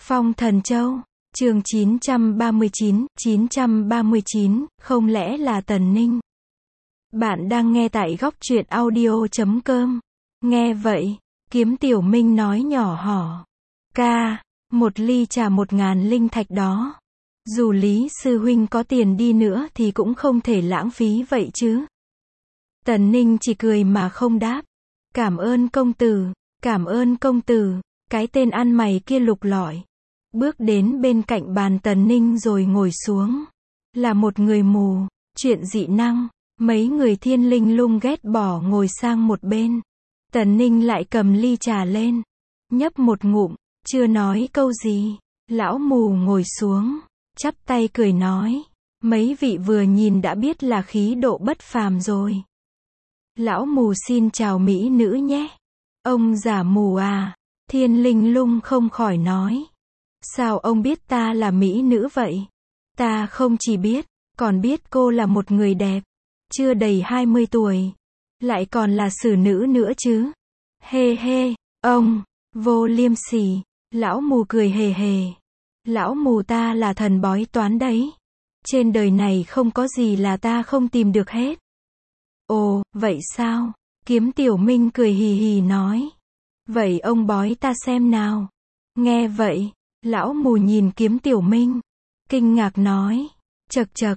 Phong Thần Châu, chương 939, không lẽ là Tần Ninh? Bạn đang nghe tại góc truyện audio.com. Nghe vậy, Kiếm Tiểu Minh nói nhỏ hỏ. Ca, một ly trà 1000 linh thạch đó. Dù Lý Sư Huynh có tiền đi nữa thì cũng không thể lãng phí vậy chứ. Tần Ninh chỉ cười mà không đáp. Cảm ơn công tử, cảm ơn công tử. Cái tên ăn mày kia lục lọi. Bước đến bên cạnh bàn Tần Ninh rồi ngồi xuống. Là một người mù, chuyện dị năng, mấy người thiên linh lung ghét bỏ ngồi sang một bên. Tần Ninh lại cầm ly trà lên, nhấp một ngụm, chưa nói câu gì. Lão mù ngồi xuống, chắp tay cười nói. Mấy vị vừa nhìn đã biết là khí độ bất phàm rồi. Lão mù xin chào mỹ nữ nhé. Ông giả mù à? Thiên linh lung không khỏi nói. Sao ông biết ta là mỹ nữ vậy? Ta không chỉ biết, còn biết cô là một người đẹp, chưa đầy 20 tuổi, lại còn là xử nữ nữa chứ. Hê hê, ông, vô liêm sỉ. Lão mù cười hề hề. Lão mù ta là thần bói toán đấy. Trên đời này không có gì là ta không tìm được hết. Ồ, vậy sao? Kiếm Tiểu Minh cười hì hì nói. Vậy ông bói ta xem nào. Nghe vậy, lão mù nhìn Kiếm Tiểu Minh, kinh ngạc nói. Chậc chậc,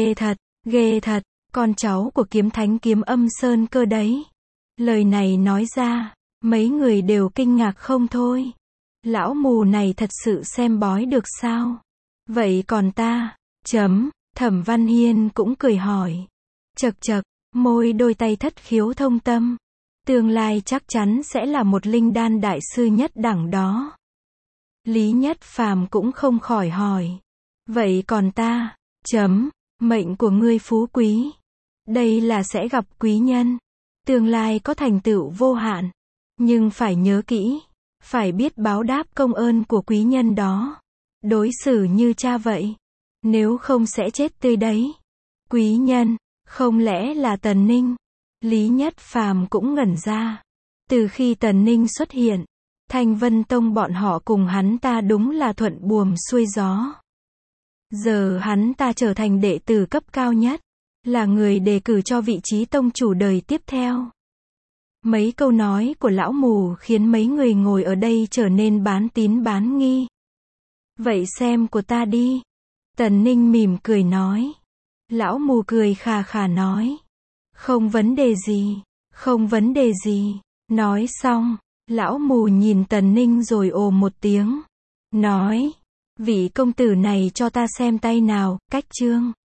ghê thật, con cháu của kiếm thánh Kiếm Âm Sơn cơ đấy. Lời này nói ra, mấy người đều kinh ngạc không thôi. Lão mù này thật sự xem bói được sao? Vậy còn ta? Thẩm Văn Hiên cũng cười hỏi. Chậc chậc, môi đôi tay thất khiếu thông tâm. Tương lai chắc chắn sẽ là một linh đan đại sư nhất đẳng đó. Lý Nhất Phàm cũng không khỏi hỏi. Vậy còn ta? Mệnh của ngươi phú quý. Đây là sẽ gặp quý nhân. Tương lai có thành tựu vô hạn. Nhưng phải nhớ kỹ. Phải biết báo đáp công ơn của quý nhân đó. Đối xử như cha vậy. Nếu không sẽ chết tươi đấy. Quý nhân, không lẽ là Tần Ninh? Lý Nhất Phàm cũng ngẩn ra. Từ khi Tần Ninh xuất hiện, Thanh Vân Tông bọn họ cùng hắn ta đúng là thuận buồm xuôi gió. Giờ hắn ta trở thành đệ tử cấp cao nhất, là người đề cử cho vị trí tông chủ đời tiếp theo. Mấy câu nói của lão mù khiến mấy người ngồi ở đây trở nên bán tín bán nghi. Vậy xem của ta đi. Tần Ninh mỉm cười nói. Lão mù cười khà khà nói. Không vấn đề gì. Nói xong, lão mù nhìn Tần Ninh rồi ồ một tiếng. Nói, vị công tử này cho ta xem tay nào, cách chương.